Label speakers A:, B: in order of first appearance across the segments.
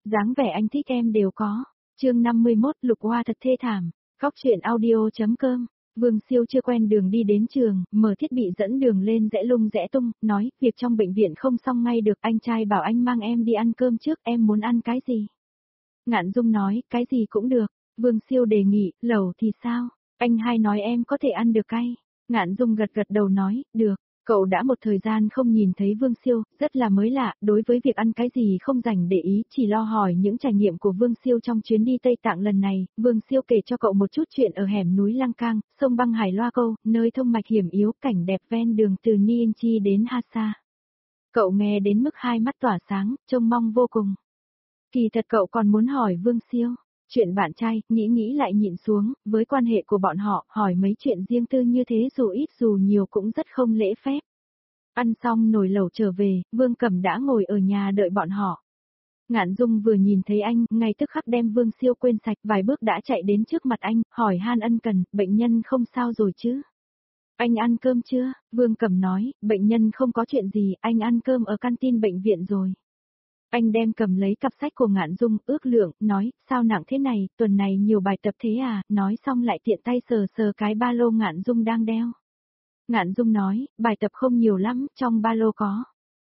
A: dáng vẻ anh thích em đều có. Chương 51 Lục Hoa thật thê thảm. Góc truyện audio.com. Vương Siêu chưa quen đường đi đến trường, mở thiết bị dẫn đường lên rẽ lung rẽ tung, nói, việc trong bệnh viện không xong ngay được, anh trai bảo anh mang em đi ăn cơm trước, em muốn ăn cái gì? Ngạn Dung nói, cái gì cũng được. Vương Siêu đề nghị, lẩu thì sao? Anh hai nói em có thể ăn được cay. Ngạn Dung gật gật đầu nói, được. Cậu đã một thời gian không nhìn thấy Vương Siêu, rất là mới lạ, đối với việc ăn cái gì không dành để ý, chỉ lo hỏi những trải nghiệm của Vương Siêu trong chuyến đi Tây Tạng lần này. Vương Siêu kể cho cậu một chút chuyện ở hẻm núi Lăng Cang, sông băng Hải Loa Câu, nơi thông mạch hiểm yếu, cảnh đẹp ven đường từ Niên Chi đến Hasa. Cậu nghe đến mức hai mắt tỏa sáng, trông mong vô cùng. Kỳ thật cậu còn muốn hỏi Vương Siêu. Chuyện bạn trai, nghĩ lại nhịn xuống, với quan hệ của bọn họ, hỏi mấy chuyện riêng tư như thế dù ít dù nhiều cũng rất không lễ phép. Ăn xong nồi lẩu trở về, Vương Cẩm đã ngồi ở nhà đợi bọn họ. Ngạn Dung vừa nhìn thấy anh, ngay tức khắc đem Vương Siêu quên sạch, vài bước đã chạy đến trước mặt anh, hỏi han ân cần, bệnh nhân không sao rồi chứ? Anh ăn cơm chưa? Vương Cẩm nói, bệnh nhân không có chuyện gì, anh ăn cơm ở canteen bệnh viện rồi. Anh đem cầm lấy cặp sách của Ngạn Dung, ước lượng, nói, sao nặng thế này, tuần này nhiều bài tập thế à, nói xong lại tiện tay sờ sờ cái ba lô Ngạn Dung đang đeo. Ngạn Dung nói, bài tập không nhiều lắm, trong ba lô có.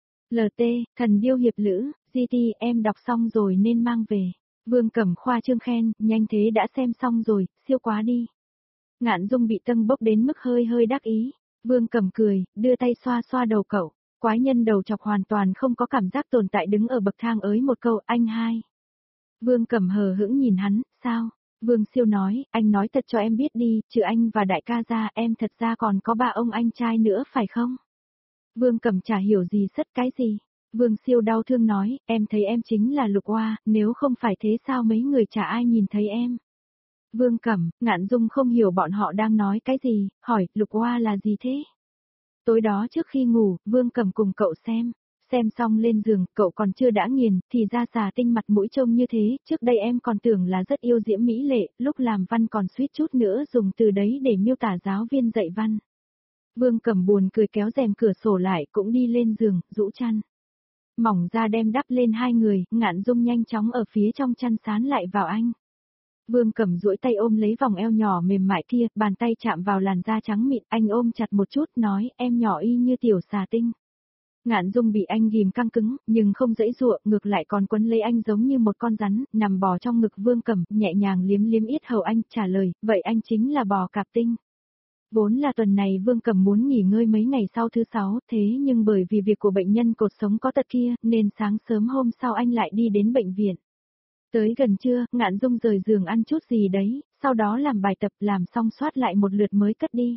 A: LT, Thần Điêu Hiệp Lữ, GT em đọc xong rồi nên mang về. Vương Cẩm khoa trương khen, nhanh thế đã xem xong rồi, siêu quá đi. Ngạn Dung bị tâng bốc đến mức hơi đắc ý. Vương Cẩm cười, đưa tay xoa xoa đầu cậu. Quái nhân đầu chọc hoàn toàn không có cảm giác tồn tại đứng ở bậc thang ới một câu anh hai. Vương Cẩm hờ hững nhìn hắn, sao? Vương Siêu nói, anh nói thật cho em biết đi, trừ anh và đại ca ra em thật ra còn có ba ông anh trai nữa phải không? Vương Cẩm chả hiểu gì sất cái gì. Vương Siêu đau thương nói, em thấy em chính là Lục Hoa, nếu không phải thế sao mấy người chả ai nhìn thấy em. Vương Cẩm, Ngạn Dung không hiểu bọn họ đang nói cái gì, hỏi, Lục Hoa là gì thế? Tối đó trước khi ngủ, Vương Cẩm cùng cậu xem xong lên giường, cậu còn chưa đã nghiền, thì ra xà tinh mặt mũi trông như thế, trước đây em còn tưởng là rất yêu diễm mỹ lệ, lúc làm văn còn suýt chút nữa dùng từ đấy để miêu tả giáo viên dạy văn. Vương Cẩm buồn cười kéo rèm cửa sổ lại cũng đi lên giường, rũ chăn. Mỏng ra đem đắp lên hai người, Ngạn Dung nhanh chóng ở phía trong chăn sán lại vào anh. Vương Cẩm duỗi tay ôm lấy vòng eo nhỏ mềm mại kia, bàn tay chạm vào làn da trắng mịn, anh ôm chặt một chút, nói, em nhỏ y như tiểu xà tinh. Ngạn Dung bị anh ghim căng cứng, nhưng không dãy dụa, ngược lại còn quấn lấy anh giống như một con rắn, nằm bò trong ngực Vương Cẩm, nhẹ nhàng liếm yết hầu anh, trả lời, vậy anh chính là bò cạp tinh. Vốn là tuần này Vương Cẩm muốn nghỉ ngơi mấy ngày sau thứ 6, thế nhưng bởi vì việc của bệnh nhân cột sống có tật kia, nên sáng sớm hôm sau anh lại đi đến bệnh viện. Tới gần trưa, Ngạn Dung rời giường ăn chút gì đấy, sau đó làm bài tập làm xong soát lại một lượt mới cất đi.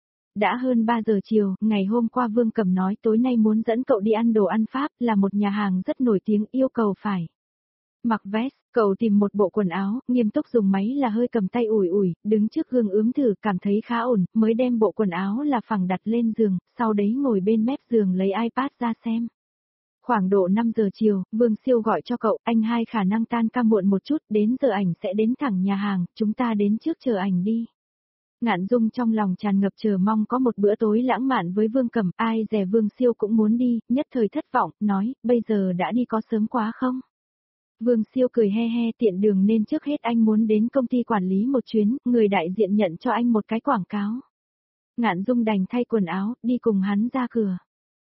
A: Đã hơn 3 giờ chiều, ngày hôm qua Vương Cẩm nói tối nay muốn dẫn cậu đi ăn đồ ăn Pháp, là một nhà hàng rất nổi tiếng, yêu cầu phải mặc vest. Cậu tìm một bộ quần áo, nghiêm túc dùng máy là hơi cầm tay ủi, đứng trước gương ướm thử, cảm thấy khá ổn, mới đem bộ quần áo là phẳng đặt lên giường, sau đấy ngồi bên mép giường lấy iPad ra xem. Khoảng độ 5 giờ chiều, Vương Siêu gọi cho cậu, anh hai khả năng tan ca muộn một chút, đến giờ ảnh sẽ đến thẳng nhà hàng, chúng ta đến trước chờ ảnh đi. Ngạn Dung trong lòng tràn ngập chờ mong có một bữa tối lãng mạn với Vương Cẩm, ai dè Vương Siêu cũng muốn đi, nhất thời thất vọng, nói, bây giờ đã đi có sớm quá không? Vương Siêu cười he he, tiện đường nên trước hết anh muốn đến công ty quản lý một chuyến, người đại diện nhận cho anh một cái quảng cáo. Ngạn Dung đành thay quần áo, đi cùng hắn ra cửa.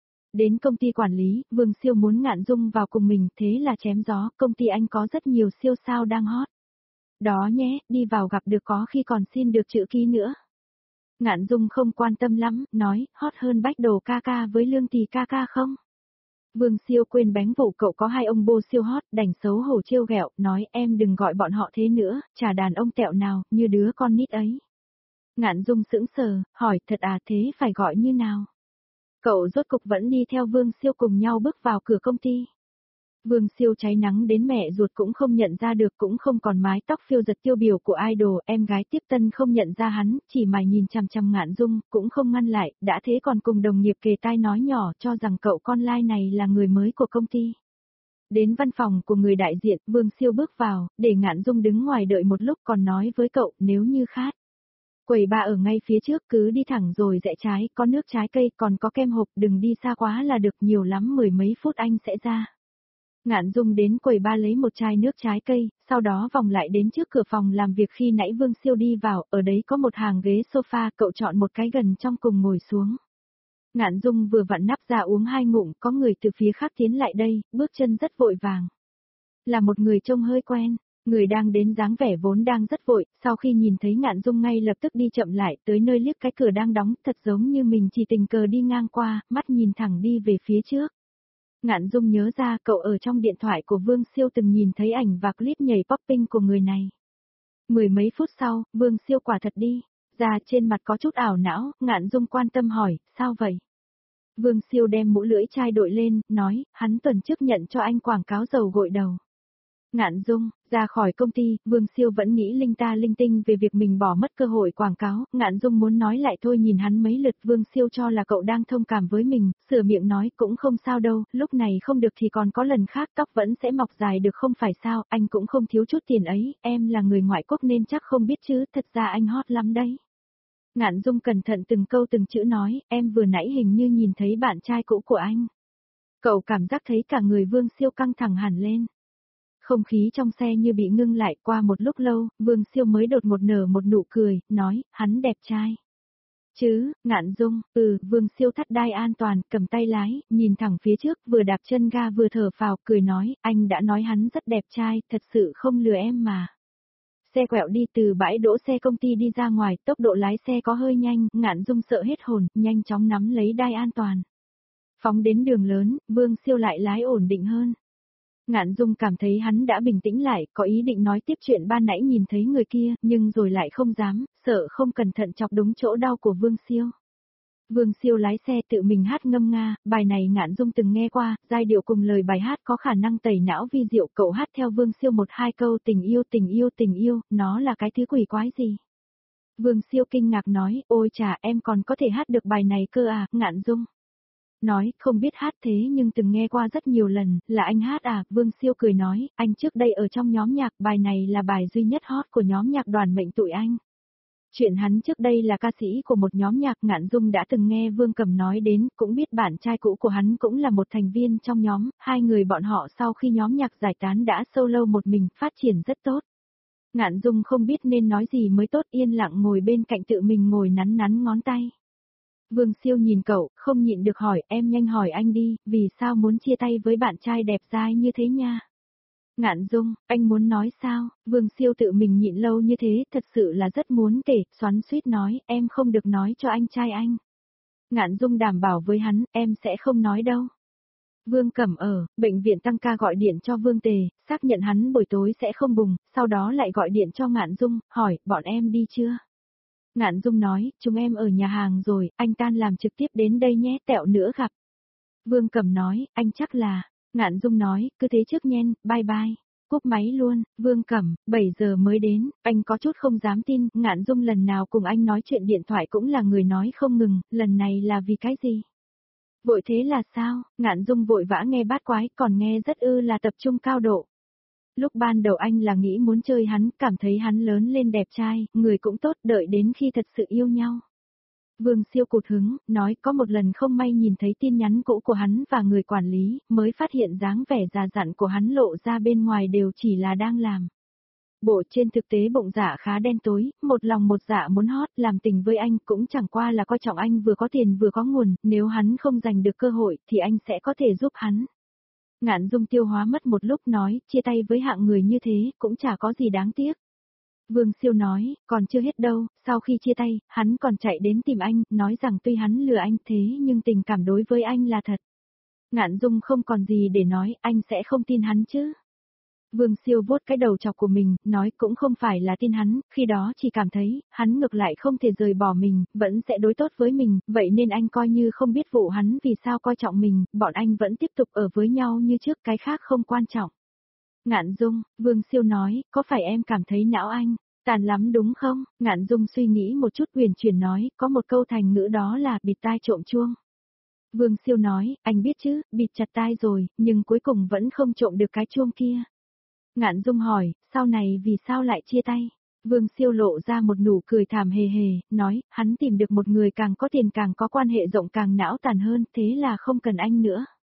A: Đến công ty quản lý, Vương Siêu muốn Ngạn Dung vào cùng mình, thế là chém gió, công ty anh có rất nhiều siêu sao đang hot. Đó nhé, đi vào gặp được có khi còn xin được chữ ký nữa. Ngạn Dung không quan tâm lắm, nói, hot hơn Bách Đồ ca ca với Lương Tì ca ca không? Vương Siêu quên bánh vụ cậu có hai ông bô siêu hot, đành xấu hổ trêu ghẹo, nói em đừng gọi bọn họ thế nữa, chả đàn ông tẹo nào, như đứa con nít ấy. Ngạn Dung sững sờ, hỏi thật à, thế phải gọi như nào? Cậu rốt cục vẫn đi theo Vương Siêu cùng nhau bước vào cửa công ty. Vương Siêu cháy nắng đến mẹ ruột cũng không nhận ra được, cũng không còn mái tóc phiêu giật tiêu biểu của idol, em gái tiếp tân không nhận ra hắn, chỉ mải nhìn chằm chằm Ngạn Dung, cũng không ngăn lại, đã thế còn cùng đồng nghiệp kề tai nói nhỏ cho rằng cậu con lai này là người mới của công ty. Đến văn phòng của người đại diện, Vương Siêu bước vào, để Ngạn Dung đứng ngoài đợi một lúc còn nói với cậu, nếu như khát. Quầy ba ở ngay phía trước, cứ đi thẳng rồi rẽ trái, có nước trái cây, còn có kem hộp, đừng đi xa quá là được, nhiều lắm 10 mấy phút anh sẽ ra. Ngạn Dung đến quầy ba lấy một chai nước trái cây, sau đó vòng lại đến trước cửa phòng làm việc khi nãy Vương Siêu đi vào, ở đấy có một hàng ghế sofa, cậu chọn một cái gần trong cùng ngồi xuống. Ngạn Dung vừa vặn nắp ra uống 2 ngụm, có người từ phía khác tiến lại đây, bước chân rất vội vàng. Là một người trông hơi quen, người đang đến dáng vẻ vốn đang rất vội, sau khi nhìn thấy Ngạn Dung ngay lập tức đi chậm lại tới nơi liếc cái cửa đang đóng, thật giống như mình chỉ tình cờ đi ngang qua, mắt nhìn thẳng đi về phía trước. Ngạn Dung nhớ ra cậu ở trong điện thoại của Vương Siêu từng nhìn thấy ảnh và clip nhảy popping của người này. Mười mấy phút sau, Vương Siêu quả thật đi, ra trên mặt có chút ảo não, Ngạn Dung quan tâm hỏi, sao vậy? Vương Siêu đem mũ lưỡi chai đội lên, nói, hắn tuần trước nhận cho anh quảng cáo dầu gội đầu. Ngạn Dung, ra khỏi công ty, Vương Siêu vẫn nghĩ linh ta linh tinh về việc mình bỏ mất cơ hội quảng cáo, Ngạn Dung muốn nói lại thôi nhìn hắn mấy lượt, Vương Siêu cho là cậu đang thông cảm với mình, sửa miệng nói cũng không sao đâu, lúc này không được thì còn có lần khác, tóc vẫn sẽ mọc dài được không phải sao, anh cũng không thiếu chút tiền ấy, em là người ngoại quốc nên chắc không biết chứ, thật ra anh hot lắm đấy. Ngạn Dung cẩn thận từng câu từng chữ nói, em vừa nãy hình như nhìn thấy bạn trai cũ của anh. Cậu cảm giác thấy cả người Vương Siêu căng thẳng hẳn lên. Không khí trong xe như bị ngưng lại, qua một lúc lâu, Vương Siêu mới đột ngột nở một nụ cười, nói, hắn đẹp trai. Chứ, Ngạn Dung, Vương Siêu thắt đai an toàn, cầm tay lái, nhìn thẳng phía trước, vừa đạp chân ga vừa thở phào, cười nói, anh đã nói hắn rất đẹp trai, thật sự không lừa em mà. Xe quẹo đi từ bãi đỗ xe công ty đi ra ngoài, tốc độ lái xe có hơi nhanh, Ngạn Dung sợ hết hồn, nhanh chóng nắm lấy đai an toàn. Phóng đến đường lớn, Vương Siêu lại lái ổn định hơn. Ngạn Dung cảm thấy hắn đã bình tĩnh lại, có ý định nói tiếp chuyện ban nãy nhìn thấy người kia, nhưng rồi lại không dám, sợ không cẩn thận chọc đúng chỗ đau của Vương Siêu. Vương Siêu lái xe tự mình hát ngâm nga, bài này Ngạn Dung từng nghe qua, giai điệu cùng lời bài hát có khả năng tẩy não vi diệu, cậu hát theo Vương Siêu một hai câu tình yêu tình yêu tình yêu, nó là cái thứ quỷ quái gì? Vương Siêu kinh ngạc nói, ôi chà em còn có thể hát được bài này cơ à, Ngạn Dung. Nói, không biết hát thế nhưng từng nghe qua rất nhiều lần, là anh hát à, Vương Siêu cười nói, anh trước đây ở trong nhóm nhạc, bài này là bài duy nhất hot của nhóm nhạc Đoàn Mệnh tụi anh. Chuyện hắn trước đây là ca sĩ của một nhóm nhạc, Ngạn Dung đã từng nghe Vương Cầm nói đến, cũng biết bạn trai cũ của hắn cũng là một thành viên trong nhóm, hai người bọn họ sau khi nhóm nhạc giải tán đã solo một mình, phát triển rất tốt. Ngạn Dung không biết nên nói gì mới tốt, yên lặng ngồi bên cạnh tự mình ngồi nắn nắn ngón tay. Vương Siêu nhìn cậu, không nhịn được hỏi, em nhanh hỏi anh đi, vì sao muốn chia tay với bạn trai đẹp dai như thế nha? Ngạn Dung, anh muốn nói sao? Vương Siêu tự mình nhịn lâu như thế, thật sự là rất muốn kể, xoắn xuýt nói, em không được nói cho anh trai anh. Ngạn Dung đảm bảo với hắn, em sẽ không nói đâu. Vương Cẩm ở bệnh viện tăng ca gọi điện cho Vương Tề, xác nhận hắn buổi tối sẽ không bùng, sau đó lại gọi điện cho Ngạn Dung, hỏi, bọn em đi chưa? Ngạn Dung nói, chúng em ở nhà hàng rồi, anh tan làm trực tiếp đến đây nhé, tẹo nữa gặp. Vương Cẩm nói, anh chắc là, Ngạn Dung nói, cứ thế trước nhen, bye bye. Cúp máy luôn, Vương Cẩm, 7 giờ mới đến, anh có chút không dám tin, Ngạn Dung lần nào cùng anh nói chuyện điện thoại cũng là người nói không ngừng, lần này là vì cái gì? Vội thế là sao? Ngạn Dung vội vã nghe bát quái, còn nghe rất là tập trung cao độ. Lúc ban đầu anh là nghĩ muốn chơi hắn, cảm thấy hắn lớn lên đẹp trai, người cũng tốt, đợi đến khi thật sự yêu nhau. Vương Siêu cụt hứng, nói có một lần không may nhìn thấy tin nhắn cũ của hắn và người quản lý, mới phát hiện dáng vẻ già dặn của hắn lộ ra bên ngoài đều chỉ là đang làm. Bộ trên thực tế bụng dạ khá đen tối, một lòng một dạ muốn hot, làm tình với anh cũng chẳng qua là coi trọng anh vừa có tiền vừa có nguồn, nếu hắn không giành được cơ hội thì anh sẽ có thể giúp hắn. Ngạn Dung tiêu hóa mất một lúc nói, chia tay với hạng người như thế, cũng chả có gì đáng tiếc. Vương Siêu nói, còn chưa hết đâu, sau khi chia tay, hắn còn chạy đến tìm anh, nói rằng tuy hắn lừa anh thế nhưng tình cảm đối với anh là thật. Ngạn Dung không còn gì để nói, anh sẽ không tin hắn chứ. Vương Siêu vuốt cái đầu chọc của mình, nói cũng không phải là tin hắn, khi đó chỉ cảm thấy, hắn ngược lại không thể rời bỏ mình, vẫn sẽ đối tốt với mình, vậy nên anh coi như không biết vụ hắn vì sao coi trọng mình, bọn anh vẫn tiếp tục ở với nhau như trước, cái khác không quan trọng. Ngạn Dung, Vương Siêu nói, có phải em cảm thấy não anh tàn lắm đúng không? Ngạn Dung suy nghĩ một chút huyền chuyển nói, có một câu thành ngữ đó là bịt tai trộm chuông. Vương Siêu nói, anh biết chứ, bịt chặt tai rồi, nhưng cuối cùng vẫn không trộm được cái chuông kia. Ngạn Dung hỏi, sau này vì sao lại chia tay? Vương Siêu lộ ra một nụ cười thảm hề hề, nói, hắn tìm được một người càng có tiền càng có quan hệ rộng càng não tàn hơn, thế là không cần anh nữa.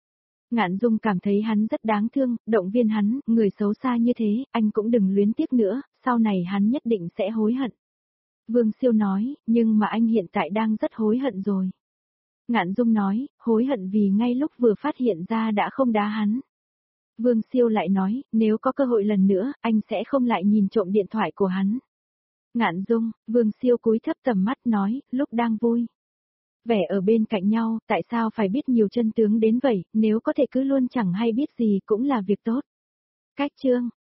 A: Ngạn Dung cảm thấy hắn rất đáng thương, động viên hắn, người xấu xa như thế, anh cũng đừng luyến tiếc nữa, sau này hắn nhất định sẽ hối hận. Vương Siêu nói, nhưng mà anh hiện tại đang rất hối hận rồi. Ngạn Dung nói, hối hận vì ngay lúc vừa phát hiện ra đã không đá hắn. Vương Siêu lại nói, nếu có cơ hội lần nữa, anh sẽ không lại nhìn trộm điện thoại của hắn. Ngạn Dung, Vương Siêu cúi thấp tầm mắt nói, lúc đang vui vẻ ở bên cạnh nhau, tại sao phải biết nhiều chân tướng đến vậy, nếu có thể cứ luôn chẳng hay biết gì cũng là việc tốt. Cách chương